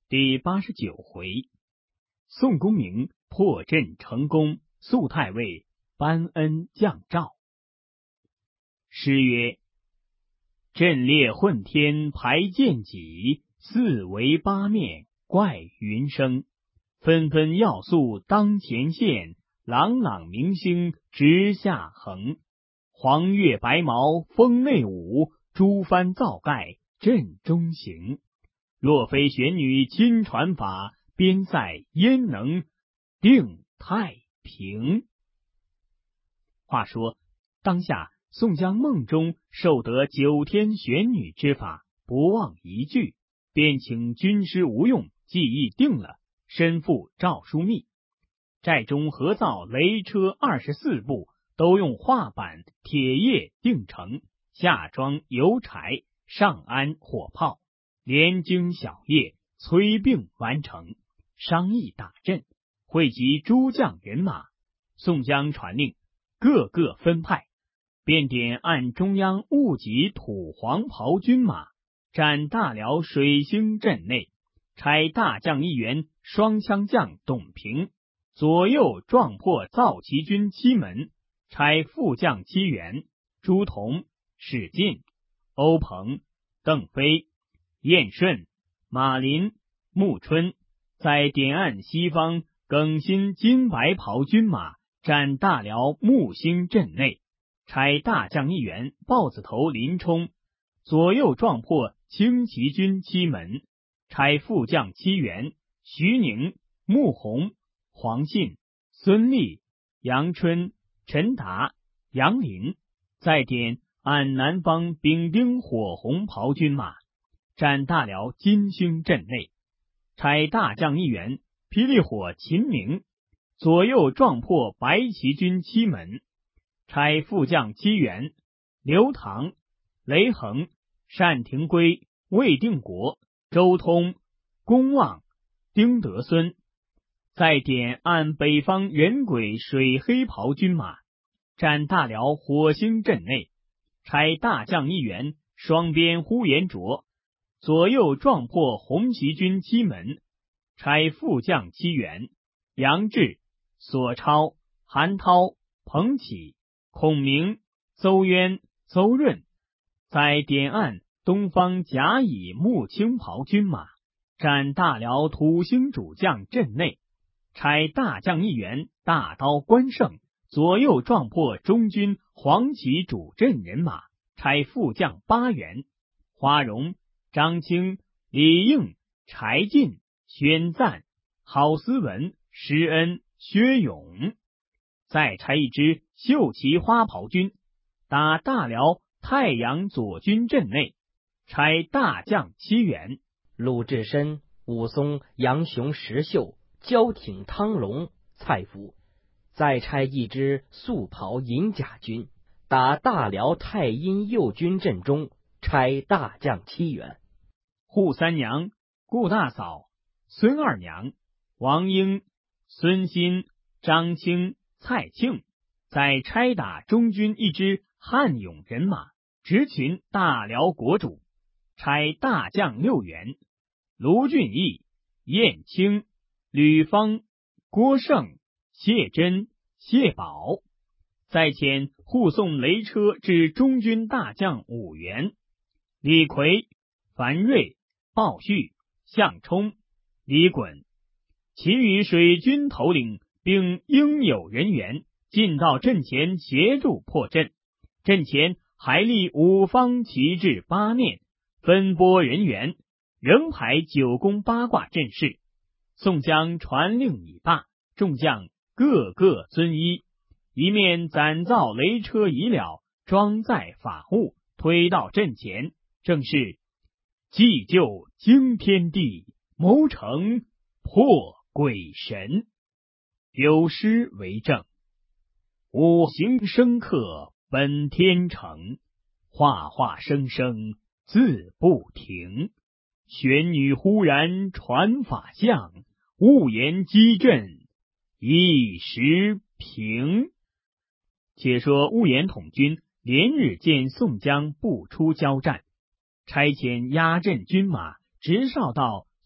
第89回，宋公明破阵成功，肃太尉颁恩降诏。诗曰：阵列混天排剑戟，四围八面怪云生。纷纷要素当前线，朗朗明星直下横。黄月白毛锋内舞，诸帆造盖阵中行。若非玄女亲传法，边塞焉能定太平？话说当下宋江梦中受得九天玄女之法，不忘一句，便请军师吴用记忆定了，身负诏书密。寨中合造雷车24部，都用画板铁叶钉成，下装油柴，上安火炮，连经小夜催并完成，商议打阵，汇集诸将人马。宋江传令，各个分派，便点按中央务集土黄袍军马，占大辽水星阵内，差大将一员双枪将董平，左右撞破造骑军7门，差副将7员朱仝、史进、欧鹏、邓飞、燕顺、马林、穆春，在点按西方更新金白袍军马，占大辽木星阵内，差大将一员豹子头林冲，左右撞破轻骑军7门，差副将7员徐宁、穆弘、黄信、孙立、杨春、陈达、杨林，再点按南方丙丁火红袍军马，占大辽金星阵内，差大将一员霹雳火秦明，左右撞破白旗军7门，差副将7员刘唐、雷横、单廷圭、魏定国、周通、公望、丁德孙，再点按北方人鬼水黑袍军马，占大辽火星阵内，差大将一员双鞭呼延灼，左右撞破红旗军7门，差副将7员杨志、索超、韩涛、彭启、孔明、邹渊、邹润，在点按东方甲乙木青袍军马，占大辽土星主将阵内，差大将一员大刀关胜，左右撞破中军黄旗主阵人马，差副将8员花荣、张清、李应、柴进、宣赞、郝思文、施恩、薛勇，再差一支绣旗花袍军打大辽太阳左军阵内，差大将7员鲁智深、武松、杨雄、石秀、焦挺、汤龙、蔡福，再差一支素袍银甲军打大辽太阴右军阵中，差大将7员扈三娘、顾大嫂、孙二娘、王英、孙新、张清、蔡庆，再差打中军一支汉勇人马，直群大辽国主，差大将6员卢俊义、燕青、吕方、郭盛、谢真、谢宝，再遣护送雷车至中军大将5员李逵、樊瑞、鲍旭、项冲、李衮，其余水军头领并应有人员进到阵前协助破阵。阵前还立5方旗帜8面，分拨人员，仍排9宫8卦阵势。宋江传令已罢，众将个个遵依，一面攒造雷车已了，装载法物，推到阵前，正是祭救惊天地，谋成破鬼神。有诗为证：五行生克本天成，画画生生字不停。玄女忽然传法相，误言击阵一时平。且说乌延统军连日见宋江不出交战，差遣压阵军马直哨到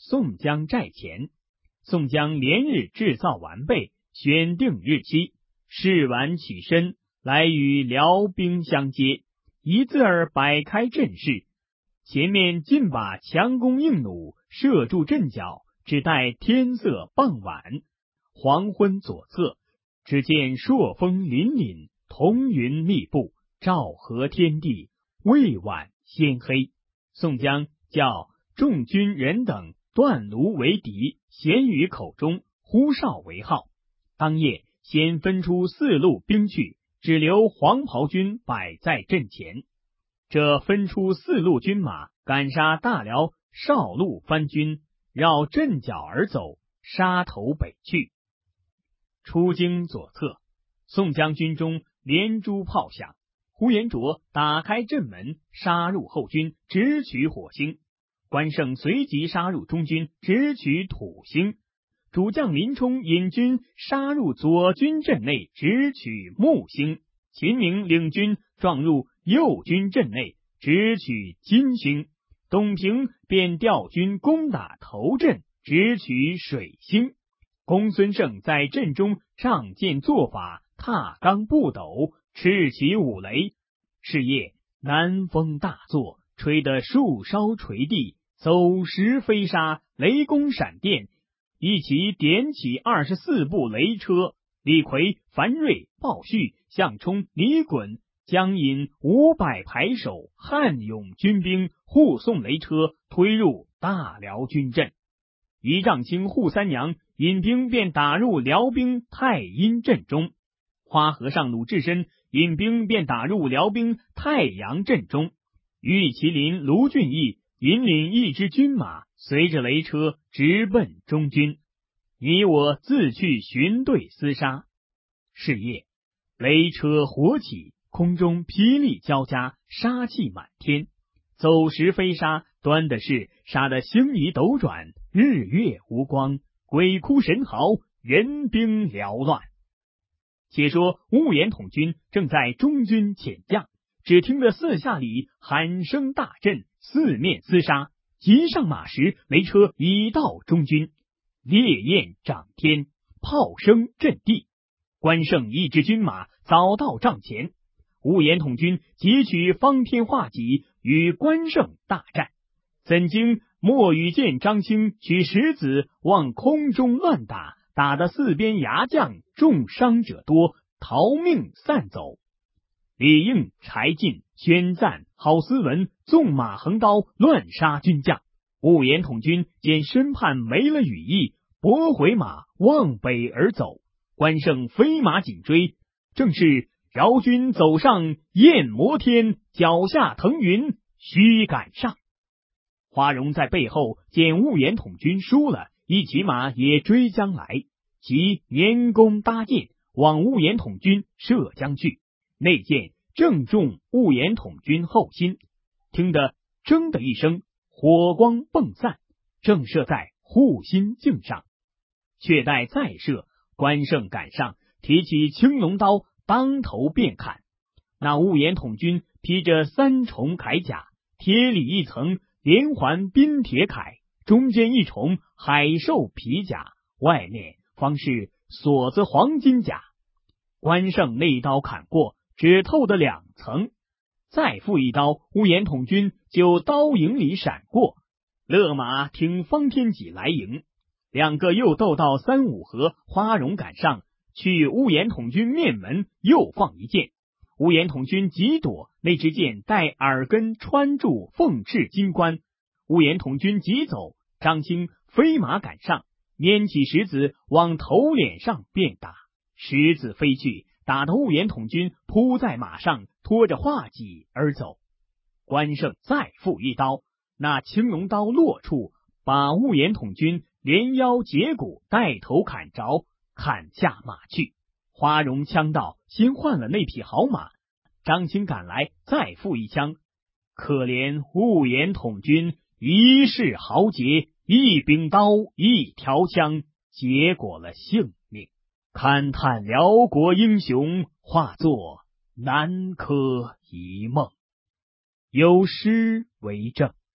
宋江寨前。宋江连日制造完备，选定日期，试完起身，来与辽兵相接，一字儿摆开阵势，前面尽把强弓硬弩射住阵脚，只待天色傍晚。黄昏左侧，只见朔风凛凛，彤云密布，照合天地，未晚先黑。宋江叫众军人等断卢为敌，咸于口中，呼哨为号。当夜先分出4路兵去，只留黄袍军摆在阵前。这分出4路军马，赶杀大辽少路番军，绕阵脚而走，杀头北去。出京左侧，宋江军中连珠炮响，呼延灼打开阵门，杀入后军，直取火星。关胜随即杀入中军，直取土星。主将林冲引军杀入左军阵内，直取木星。秦明领军撞入右军阵内，直取金星。董平便调军攻打头阵，直取水星。公孙胜在阵中仗剑作法，踏罡步斗，叱起五雷。是夜南风大作，吹得树梢垂地，走石飞沙，雷公闪电，一起点起24部雷车。李逵、樊瑞、鲍旭、项冲、李衮将引500排手悍勇军兵护送雷车推入大辽军阵。一丈青、扈三娘引兵便打入辽兵太阴阵中。花和尚鲁智深引兵便打入辽兵太阳阵中。玉麒麟卢俊义引领一支军马，随着雷车直奔中军。你我自去寻队厮杀。是夜，雷车火起，空中霹雳交加，杀气满天，走石飞沙，端的是杀得星移斗转，日月无光，鬼哭神嚎，人兵缭乱。且说乌延统军正在中军遣将，只听得四下里喊声大震，四面厮杀。急上马时，雷车已到中军，烈焰涨天，炮声震地。关胜一支军马早到帐前，乌延统军急取方天画戟与关胜大战。怎经莫羽见张青取石子往空中乱打，打得四边牙将重伤者多，逃命散走。李应、柴进、宣赞、郝思文纵马横刀，乱杀军将。乌延统军见身畔没了羽翼，拨回马往北而走。关胜飞马紧追，正是饶军走上焰摩天，脚下腾云须赶上。花荣在背后见乌延统军输了，一骑马也追将来，即拈弓搭箭，往乌延统军射将去。那箭正中乌延统军后心，听得铮的一声，火光迸散，正射在护心镜上。却待再射，关胜赶上，提起青龙刀，当头便砍。那乌延统军披着3重铠甲，贴里一层连环冰铁铠，中间一重海兽皮甲，外面方是锁子黄金甲。关胜那一刀砍过，只透的2层，再复一刀，乌延统军就刀影里闪过。勒马听方天戟来迎，两个又斗到3、5合，花荣赶上，去乌延统军面门又放一箭。乌延统军急躲，那支箭带耳根穿住凤翅金冠。乌延统军急走，张青飞马赶上，拈起石子往头脸上便打。石子飞去，打得乌延统军扑在马上，拖着画戟而走。关胜再复一刀，那青龙刀落处，把乌延统军连腰截骨带头砍着，砍下马去。花荣枪到，先换了那匹好马。张青赶来，再复一枪。可怜乌延统军一世豪杰，一柄刀一条枪，结果了性命。勘探辽国英雄，化作南柯一梦。有诗为证：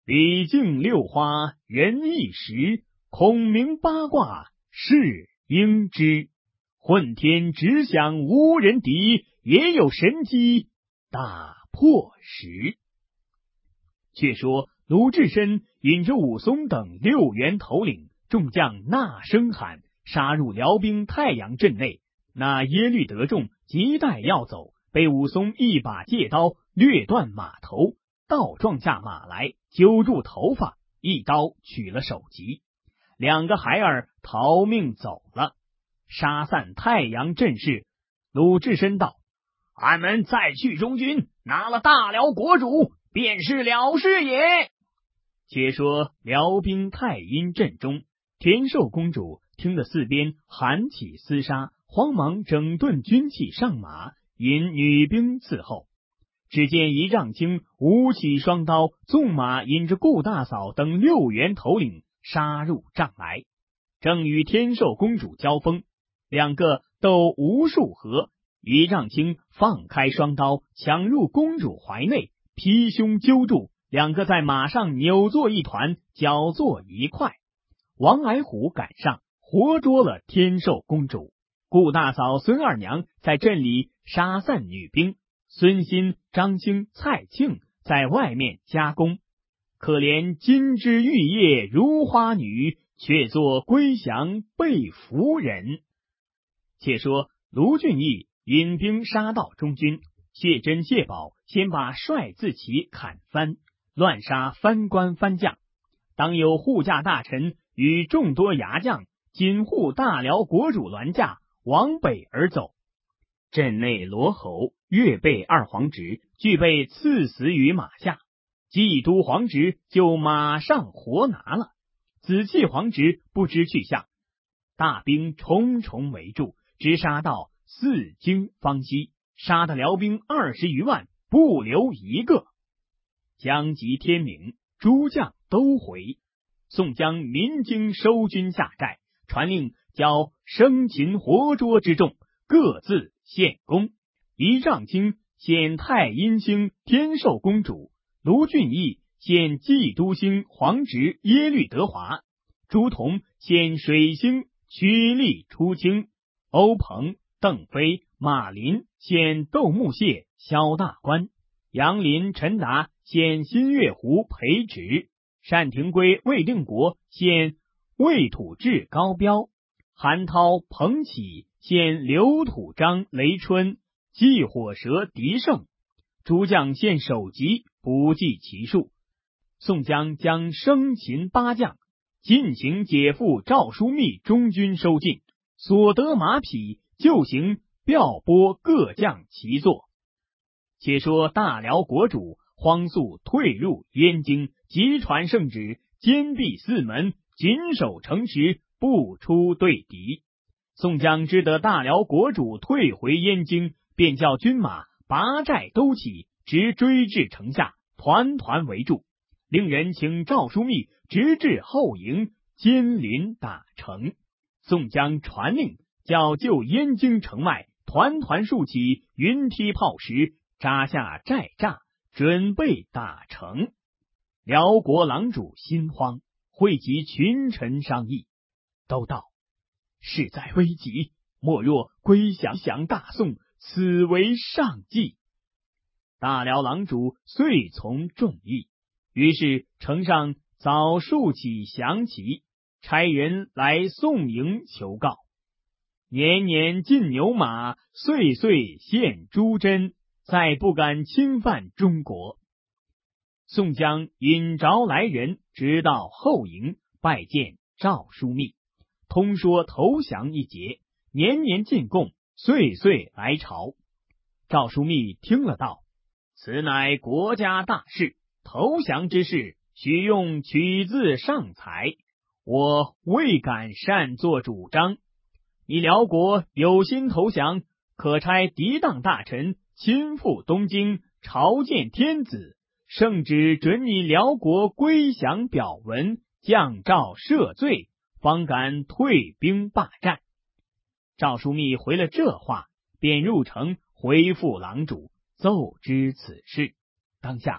礼敬六花，人一时，孔明八卦，是应知。混天直响无人敌，也有神机大破时。却说鲁智深引着武松等6员头领，众将呐声喊，杀入辽兵太阳阵内。那耶律德众急待要走，被武松一把借刀掠断马头，倒撞下马来，揪住头发，一刀取了首级。2个孩儿逃命走了。杀散太阳阵势，鲁智深道：俺们再去中军，拿了大辽国主，便是了事也。且说辽兵太阴阵中，田寿公主听得四边喊起厮杀，慌忙整顿军器上马，引女兵伺候。只见一丈青舞起双刀，纵马引着顾大嫂等6员头领杀入帐来，正与天寿公主交锋。2个斗无数合，一丈青放开双刀，抢入公主怀内，劈胸揪住，2个在马上扭作一团，搅作一块。王矮虎赶上，活捉了天寿公主。顾大嫂、孙二娘在阵里杀散女兵，孙新、张兴、蔡庆在外面加工。可怜金枝玉叶如花女，却作归降被俘人。且说卢俊义引兵杀到中军，谢珍、谢宝先把帅字旗砍翻，乱杀藩官藩将。当有护驾大臣与众多牙将紧护大辽国主銮驾往北而走。阵内罗侯、岳备2皇侄俱被赐死于马下，冀都皇侄就马上活拿了，紫气皇侄不知去向。大兵重重围住，直杀到4京方西，杀得辽兵20余万，不留一个。将及天明，诸将都回。宋江民经收军下寨，传令教生擒活捉之众，各自献功。一丈青献太阴星天寿公主，卢俊义献冀都星皇侄耶律德华，朱仝献水星屈力出清，欧鹏、邓飞、马林献斗木谢萧大官，杨林、陈达献新月湖裴植，单廷圭、魏定国献魏土志高标，韩涛、彭启献刘土章雷春，祭火蛇狄胜。诸将献首级，不计其数。宋江将生擒8将，进行解赴赵枢密中军收进，所得马匹就行调拨各将其作。且说大辽国主慌速退入燕京，急传圣旨，坚闭4门，紧守城池，不出对敌。宋江知得大辽国主退回燕京，便叫军马拔寨都起，直追至城下，团团围住。令人请赵枢密直至后营，监临打城。宋江传令，叫就燕京城外团团竖起云梯炮石，扎下寨栅，准备打城。辽国郎主心慌，汇集群臣商议，都道事在危急，莫若归降大宋，此为上计。大辽郎主遂从众议，于是城上早竖起降旗，差人来宋营求告。年年进牛马，岁岁献朱珍，再不敢侵犯中国。宋江引着来人，直到后营拜见赵枢密，通说投降一节，年年进贡，岁岁来朝。赵枢密听了道：此乃国家大事，投降之事须用取自上才，我未敢擅作主张。你辽国有心投降，可差涤荡大臣亲赴东京，朝见天子，圣旨准你辽国归降表文，降诏赦罪，方敢退兵罢战。赵枢密回了这话，便入城回复郎主，奏知此事。当下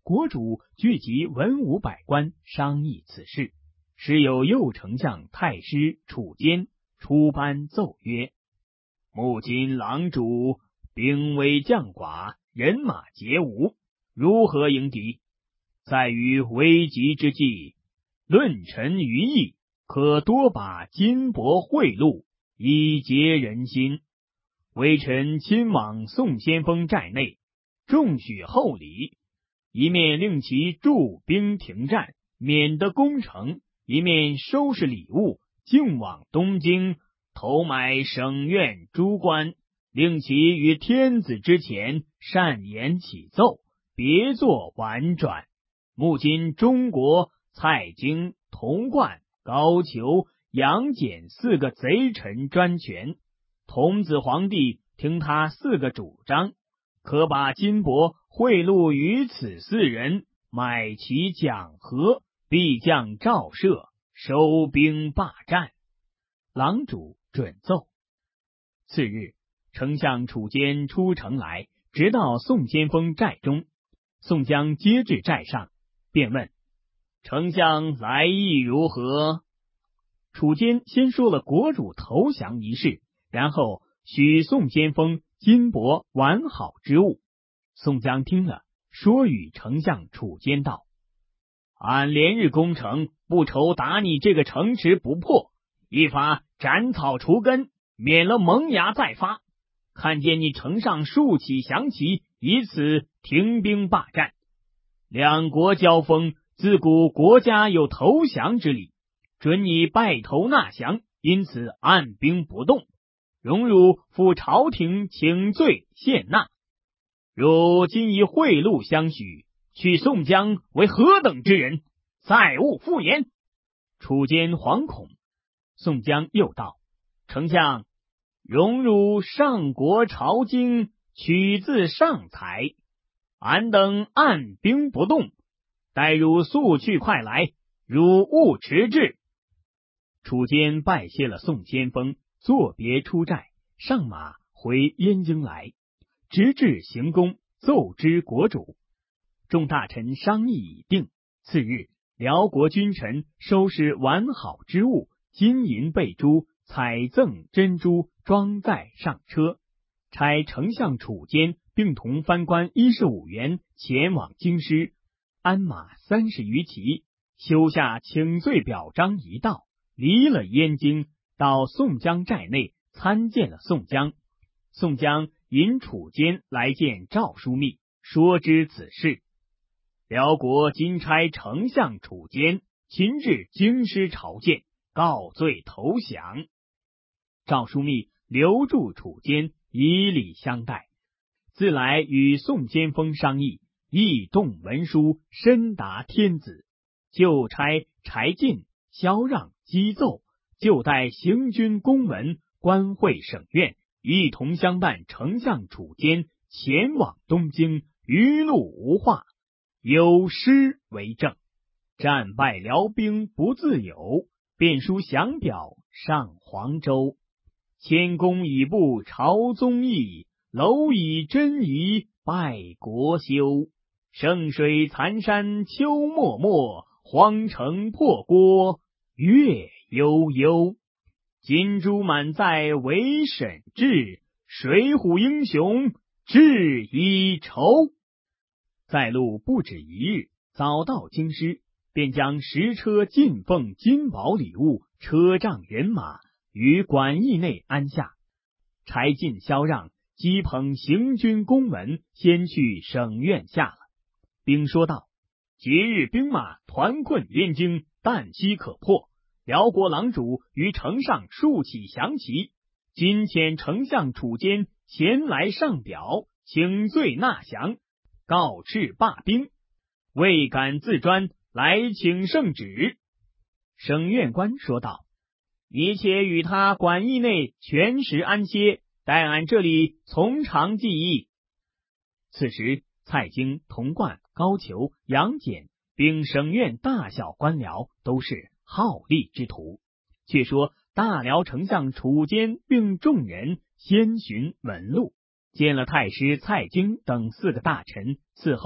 国主聚集文武百官商议此事，时有右丞相太师楚坚出班奏曰：目今狼主兵微将寡，人马皆无，如何迎敌？在于危急之际，论臣于义，可多把金帛贿赂，以结人心。微臣亲往宋先锋寨内，重许厚礼，一面令其驻兵停战，免得攻城，一面收拾礼物，径往东京，投买省院诸官，令其于天子之前善言启奏，别作婉转。目今中国蔡京、童贯、高俅、杨戬4个贼臣专权，童子皇帝听他4个主张，可把金帛贿赂于此4人，买其讲和，必将赵赦，收兵霸占。郎主准奏。次日，丞相楚坚出城来，直到宋先锋寨中。宋江接至寨上，便问：丞相来意如何？楚坚先说了国主投降一事，然后许宋先锋金帛完好之物。宋江听了，说与丞相楚坚道：俺连日攻城，不愁打你这个城池不破，一发斩草除根，免了萌芽再发。看见你城上竖起降旗，以此停兵霸占。两国交锋，自古国家有投降之理，准你拜投纳降，因此按兵不动。荣辱赴朝廷请罪献纳。如今以贿赂相许，取宋江为何等之人？再勿复言。楚坚惶恐。宋江又道：丞相，荣辱上国朝京，取自上才，俺等按兵不动，待汝速去快来，汝勿迟滞。楚坚拜谢了宋先锋，作别出寨，上马回燕京来，直至行宫，奏知国主。众大臣商议已定。次日，辽国君臣收拾完好之物，金银贝珠、彩赠珍珠，装载上车，差丞相楚坚并同藩官15员前往京师，鞍马30余骑，修下请罪表彰一道，离了燕京，到宋江寨内参见了宋江。宋江引楚坚来见赵枢密，说知此事。辽国今差丞相楚坚亲至京师朝见，告罪投降。赵枢密留住楚坚，以礼相待。自来与宋先锋商议，意动文书，深达天子，就差柴进、萧让击奏，就待行军公文，官会省院，一同相伴丞相楚坚前往东京，余路无话，有诗为证。战败辽兵不自有，便书降表上黄州。谦恭以步朝宗义，蝼蚁真仪拜国休。圣水残山秋漠漠，荒城破郭月悠悠。金珠满载为沈志，水浒英雄志已酬。在路不止一日，早到京师，便将10车进奉金宝礼物、车仗人马于馆驿内安下。柴进、萧让击捧行军公文，先去省院下了，并说道：节日兵马团困燕京，旦夕可破。辽国郎主于城上竖起降旗，今遣丞相楚坚前来上表，请罪纳降，告敕罢兵，未敢自专，来请圣旨。省院官说道：你且与他馆驿内全时安歇，待俺这里从长计议。此时蔡京、童贯、高俅、杨戬并省院大小官僚都是好利之徒。却说大辽丞相楚坚并众人先寻文禄，见了太师蔡京等4个大臣，伺候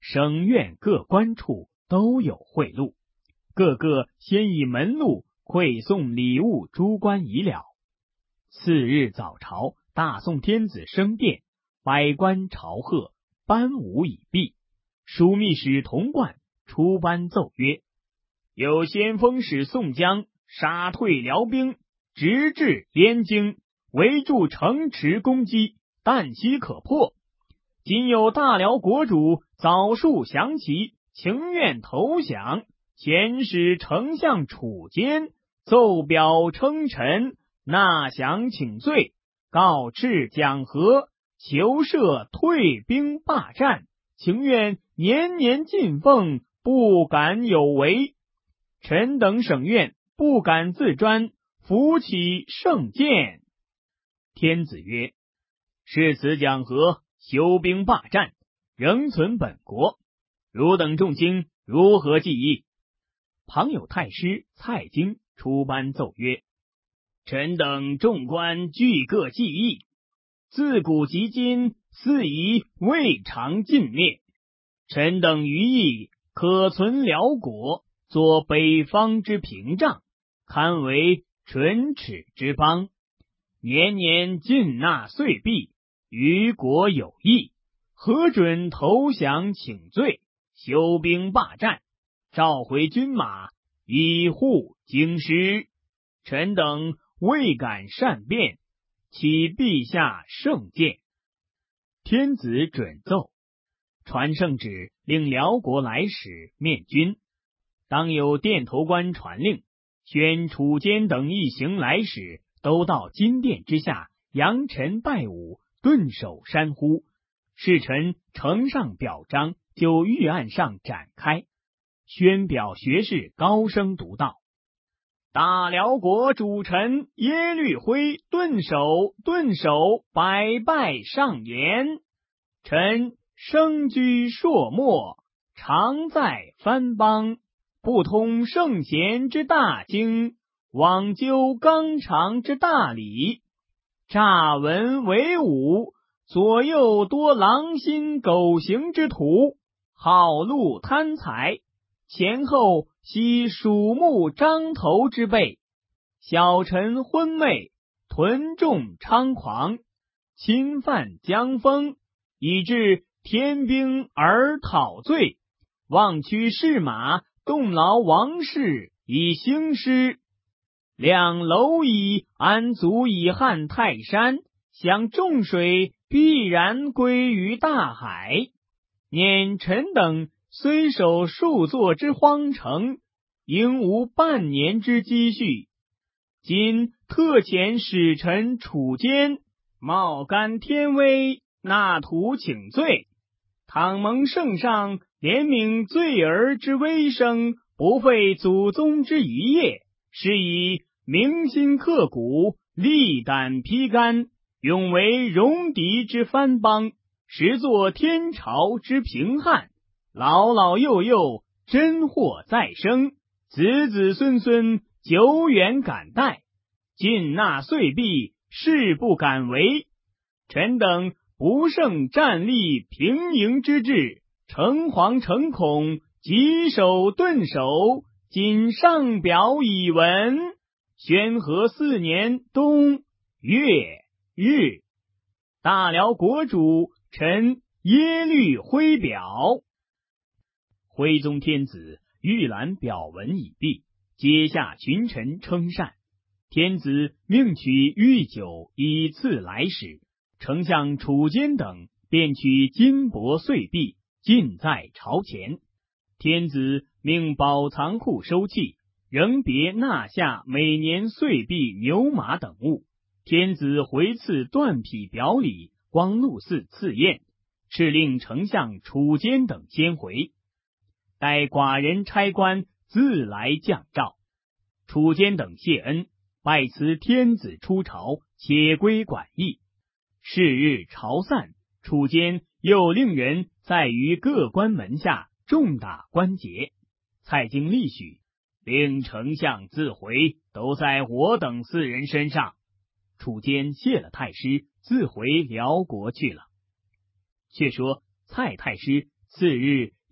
省院各官处都有贿赂，个个先以门路馈送礼物诸官已了。次日早朝，大宋天子升殿，百官朝贺，班舞已毕。枢密使童贯出班奏曰：有先锋使宋江杀退辽兵，直至汴京，围住城池攻击，旦夕可破。今有大辽国主早数降旗，情愿投降，遣使丞相楚坚奏表称臣，纳降请罪，告敕讲和，求赦退兵罢战，情愿年年进奉，不敢有违。臣等省院不敢自专，扶起圣鉴。天子曰：是此讲和，休兵罢战，仍存本国，汝等众卿如何计议？旁有太师蔡京出班奏曰：臣等众官俱各计议，自古及今，似已未尝尽灭。臣等余意可存辽国，作北方之屏障，堪为唇齿之邦，年年进纳岁币，于国有益，何准投降请罪，休兵罢战，召回军马，以护京师？臣等未敢善变，启陛下圣鉴。天子准奏，传圣旨，令辽国来使面君。当有殿头官传令，宣楚坚等一行来使都到金殿之下，扬尘拜舞，顿首山呼。侍臣呈上表彰，就御案上展开。宣表学士高声读道：大辽国主臣耶律辉顿首百拜上言，臣生居朔漠，常在藩邦，不通圣贤之大经，罔究纲常之大理，诈文为武，左右多狼心狗行之徒，好戮贪财，前后悉鼠目张头之辈，小臣昏昧，屯众猖狂，侵犯疆风，以致天兵而讨罪，妄驱士马，动劳王室以兴师。两蝼蚁安足以撼泰山？想众水必然归于大海。念臣等虽守数座之荒城，应无半年之积蓄。今特遣使臣楚坚，冒干天威，纳徒请罪。倘蒙圣上怜悯罪儿之微声，不废祖宗之遗业，是以铭心刻骨，力胆披肝，永为戎狄之藩邦，实作天朝之平汉。老老幼幼，真祸再生，子子孙孙，久远感戴。尽纳岁币，誓不敢违。臣等不胜战力平营之志，诚惶诚恐，棘手顿首，谨上表以闻。宣和4年冬月日，大辽国主臣耶律辉表。徽宗天子御览表文已毕，阶下群臣称善。天子命取御酒以赐来使，丞相楚坚等便取金帛岁币，尽在朝前。天子命保藏库收器，仍别纳下每年岁币、牛马等物。天子回赐缎匹表里，光禄寺赐宴，敕令丞相楚坚等先回，待寡人差官自来降诏。楚坚等谢恩，拜辞天子出朝，且归馆驿。是日朝散，楚坚又令人在于各关门下重打关节。蔡京立许，令丞相自回，都在我等4人身上。楚坚谢了太师，自回辽国去了。却说蔡太师次日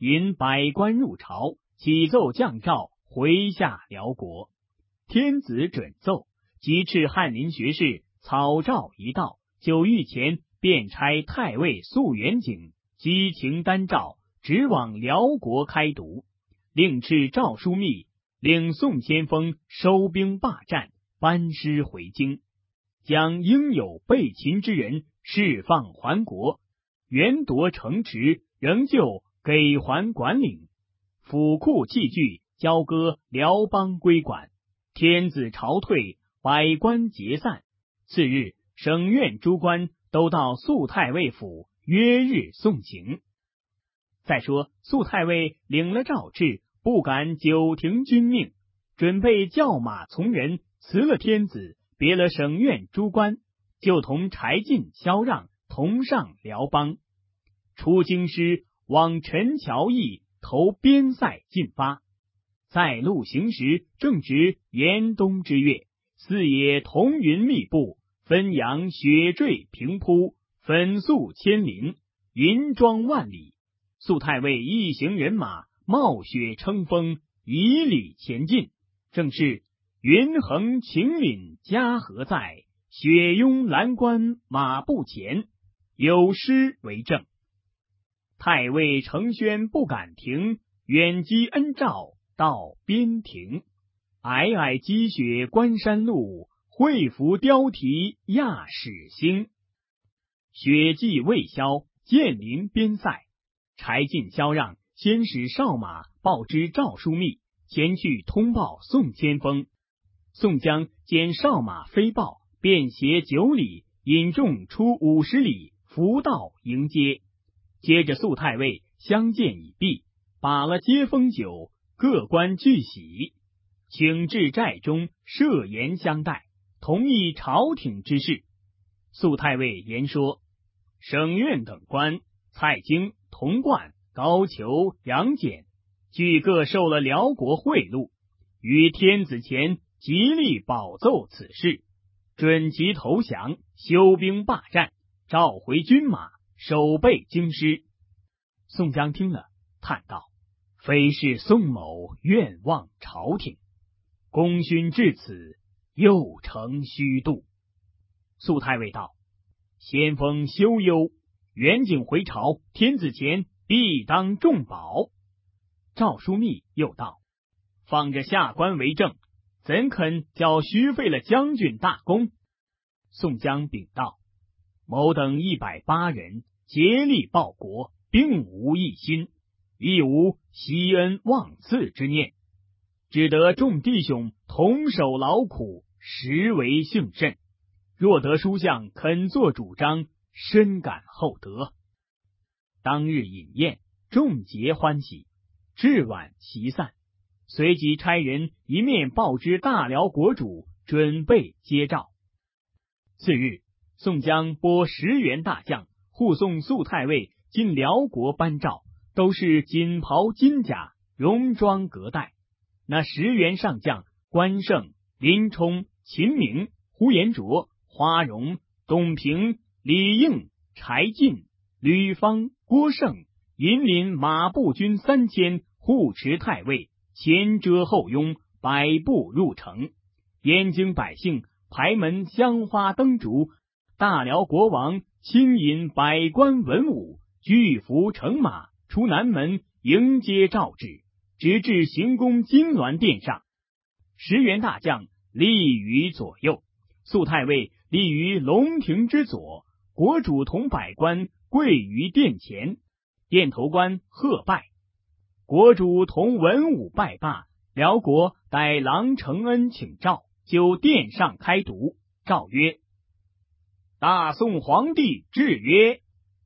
引百官入朝，启奏降诏回下辽国。天子准奏，即敕翰林学士草诏一到，9日前便差太尉肃元景激情丹诏，直往辽国开读，令敕赵枢密领宋先锋收兵罢战，班师回京，将应有被擒之人释放还国，原夺城池仍旧给还管领，府库器具交割辽邦归管。天子朝退，百官皆散。次日，省院诸官都到肃太尉府约日送行。再说肃太尉领了诏敕，不敢久停军命，准备叫马从人辞了天子，别了省院诸官，就同柴进、萧让同上辽邦。出京师往陈桥驿投边塞进发，在路行时正值严冬之月，四野彤云密布，汾阳雪坠平铺，粉素千林，云装万里。肃太尉一行人马冒雪乘风，以礼前进，正是云横秦岭家何在，雪拥蓝关马不前，有诗为证。太尉程宣不敢停，远积恩诏到边庭。皑皑积雪关山路，会服貂蹄亚使星。雪季未消，渐临边塞。柴进、萧让先使哨马报知赵枢密，前去通报宋先锋。宋江见哨马飞报，便携9里，引众出50里，伏道迎接。接着肃太尉相见已毕，把了接风酒，各官俱喜，请至寨中设筵相待，同议朝廷之事。肃太尉言说，省院等官蔡京、童贯、高俅、杨戬俱各受了辽国贿赂，于天子前极力保奏此事，准其投降，休兵罢战，召回军马，守备京师。宋江听了，叹道：非是宋某愿望朝廷，功勋至此，又成虚度。肃太尉道：先锋休忧，元景回朝，天子前必当重保。赵枢密又道：放着下官为政，怎肯叫虚废了将军大功？宋江禀道：某等180人竭力报国，并无异心，亦无惜恩忘赐之念，只得众弟兄同守劳苦，实为幸甚。若得书相肯作主张，深感厚德。当日饮宴，众皆欢喜，至晚席散，随即差人一面报知大辽国主，准备接诏。次日，宋江拨10员大将护送肃太尉进辽国颁诏，都是锦袍金甲，戎装革带。那10员上将关胜、林冲、秦明、呼延灼、花荣、董平、李应、柴进、吕方、郭盛引领马步军3000，护持太尉，前遮后拥，百步入城。燕京百姓排门香花灯烛，大辽国王亲引百官文武，巨服乘马出南门迎接诏旨，直至行宫金銮殿上。10员大将立于左右，肃太尉立于龙庭之左，国主同百官跪于殿前，殿头官贺拜。国主同文武拜罢，辽国待郎承恩请诏，就殿上开读。诏曰：大宋皇帝制曰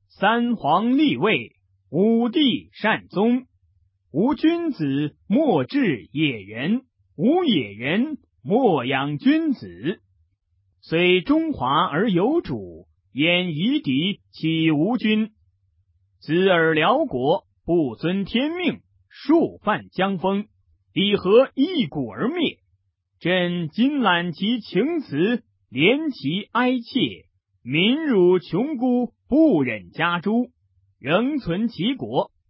：3皇立位，5帝善宗，无君子莫治野人，无野人莫养君子。虽中华而有主，焉夷狄岂无君？兹尔辽国不遵天命，数犯疆风，彼何一鼓而灭？朕今揽其情辞，怜其哀切，民辱穷孤，不忍加诛，仍存其国。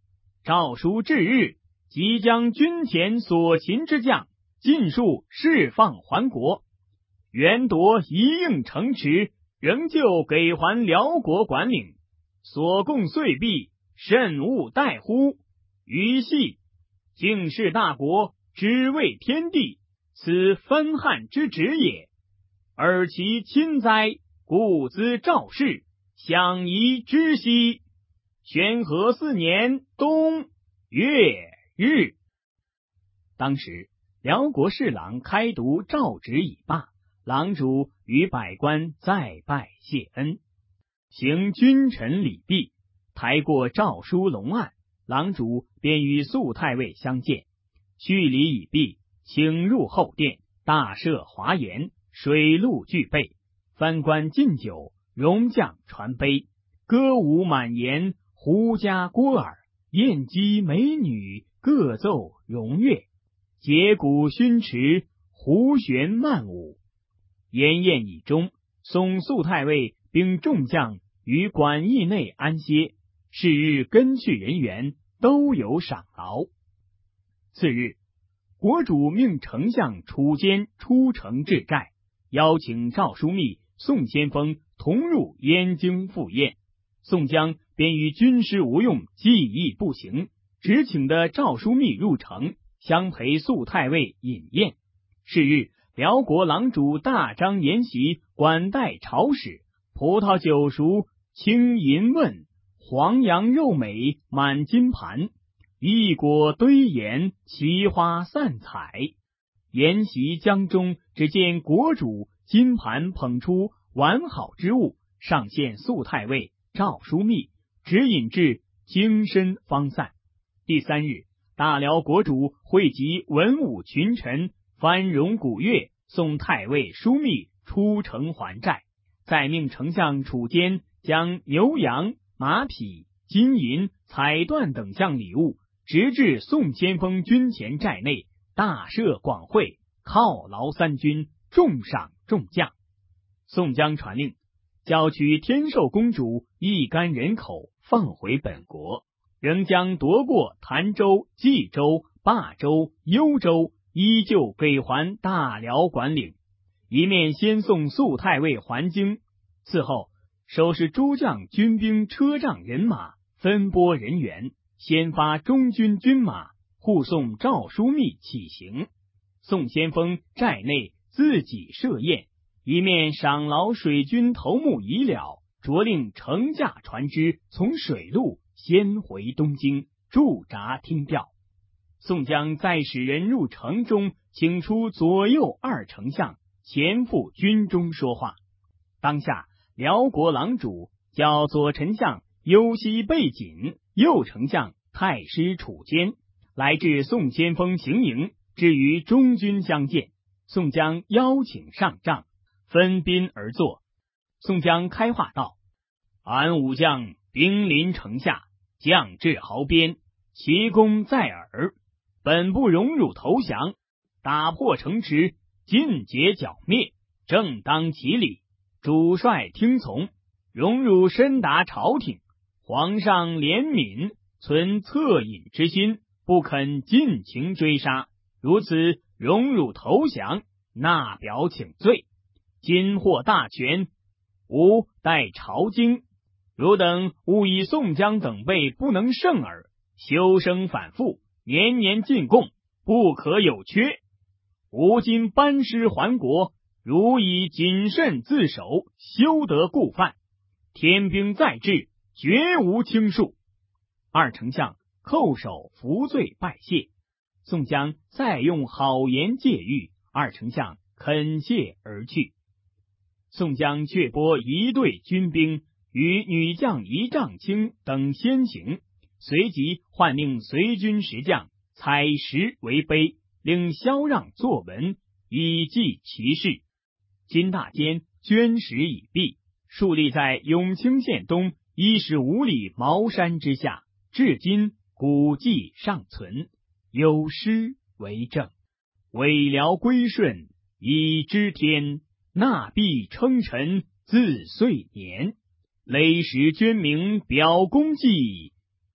诏书至日，即将军前所擒之将尽数释放还国，元夺一应城池，仍旧给还辽国管领，所供岁币，甚勿怠乎。余系敬事大国，只为天地，此分汉之职也。而其亲哉，故兹赵氏，享宜之兮。宣和4年冬月日。当时辽国侍郎开读诏旨已罢，郎主与百官再拜谢恩，行君臣礼毕，抬过诏书龙案，郎主便与肃太尉相见，叙礼已毕，请入后殿，大设华筵，水陆俱备，藩官进酒，戎将传杯，歌舞满檐，胡笳郭耳，燕姬美女各奏荣乐，节鼓熏池，胡旋漫舞。筵宴已终，送肃太尉并众将于馆驿内安歇，是日跟去人员都有赏劳。次日，国主命丞相楚坚出城治寨，邀请赵枢密、宋先锋同入燕京赴宴。宋江便与军师吴用计议不行，只请的赵枢密入城，相陪肃太尉饮宴。是日，辽国郎主大张筵席，管待朝使，葡萄酒熟，青银问，黄羊肉美，满金盘，异果堆筵，奇花散彩。筵席将终，只见国主金盘捧出完好之物，上献肃太尉、赵枢密，只饮至精深方散。第3日，大辽国主汇集文武群臣，翻戎鼓乐，送太尉、枢密出城还寨，再命丞相楚坚将牛羊、马匹、金银、彩缎等项礼物直至宋先锋军前寨内，大设广会，犒劳三军，重赏众将。宋江传令，叫取天寿公主一干人口，放回本国，仍将夺过潭州、冀州、霸州、幽州依旧给还大辽管领，一面先送肃太尉还京，此后收拾诸将军兵车仗人马，分拨人员，先发中军军马护送赵枢密起行。宋先锋寨内自己设宴，一面赏劳水军头目已了，着令乘驾船只从水路先回东京，驻扎听调。宋江再使人入城中，请出左右二丞相，前赴军中说话。当下辽国郎主叫左丞相右西备锦，右丞相太师楚坚来至宋先锋行营，至于中军相见。宋江邀请上帐，分宾而坐。宋江开话道：俺武将兵临城下，将至壕边，奇功在耳，本不荣辱投降，打破城池，尽解剿灭，正当其理，主帅听从，荣辱深达朝廷，皇上怜悯，存恻隐之心，不肯尽情追杀，如此荣辱投降，纳表请罪，今获大权，吾待朝京，汝等勿以宋江等辈不能胜耳，休生反复，年年进贡，不可有缺。吾今班师还国，汝以谨慎自守，休得故犯。天兵在至，绝无轻恕。二丞相叩首服罪拜谢。宋江再用好言戒谕，二丞相恳谢而去。宋江却拨一队军兵与女将一丈青等先行，随即唤令随军10将采石为碑，令萧让作文，以记其事。金大坚捐石已毕，竖立在永清县东15里茅山之下，至今古迹尚存，有诗为证：委辽归顺以知天，纳币称臣自岁年，累石捐名表功绩，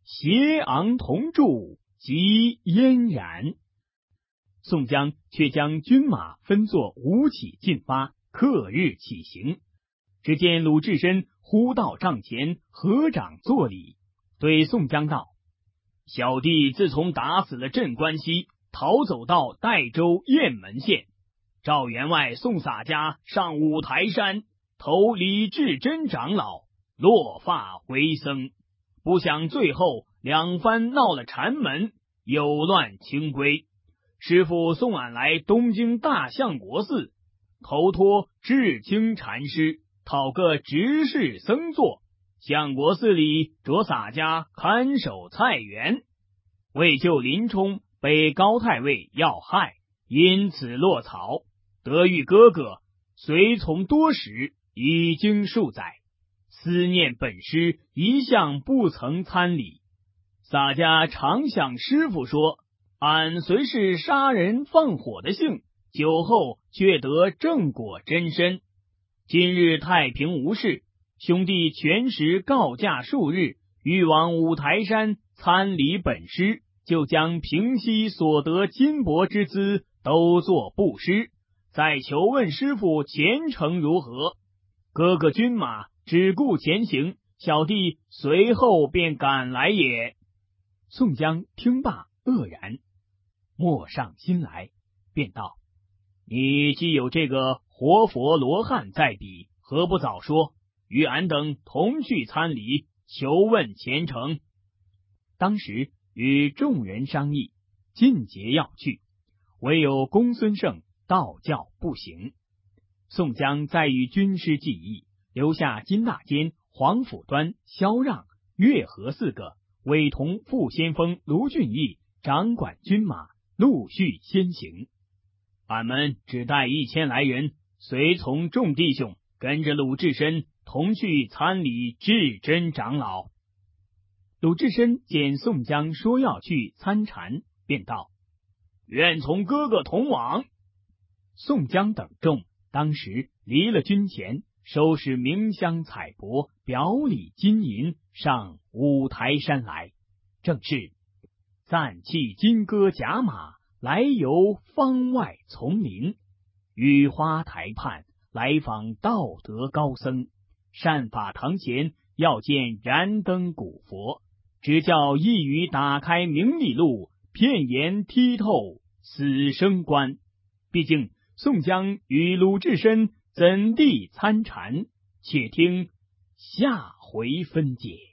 斜昂同柱，即嫣然。宋江却将军马分作5起进发，刻日起行。只见鲁智深忽到帐前，合掌作礼，对宋江道：小弟自从打死了镇关西，逃走到代州雁门县，赵员外宋洒家上五台山投李志珍长老，落发回僧，不想最后2番闹了禅门，有乱清规。师父送俺来东京大相国寺，投托智清禅师，讨个执事僧座。相国寺里着洒家看守菜园，为救林冲被高太尉要害，因此落草。得遇哥哥，随从多时，已经数载，思念本师，一向不曾参礼。洒家常向师父说，俺虽是杀人放火的性，酒后却得正果真身。今日太平无事，兄弟全时告假数日，欲往五台山参礼本师，就将平西所得金帛之资都作布施，再求问师父前程如何。哥哥军马只顾前行，小弟随后便赶来也。宋江听罢愕然，默上心来，便道：你既有这个活佛罗汉在彼，何不早说，与俺等同去参礼，求问前程。当时与众人商议，尽节要去，唯有公孙胜道教不行。宋江再与军师计议，留下金大坚、黄甫端、萧让、月和4个，委同副先锋卢俊义掌管军马，陆续先行。俺们只带1000来人，随从众弟兄跟着鲁智深同去参礼智真长老。鲁智深见宋江说要去参禅，便道：愿从哥哥同往。宋江等众当时离了军前，收拾鸣香彩帛，表里金银，上五台山来。正是暂弃金戈甲马，来游方外丛林。雨花台畔，来访道德高僧。善法堂前，要见燃灯古佛。只叫一语打开名利路，片言剔透死生观。毕竟宋江与鲁智深怎地参禅，且听下回分解。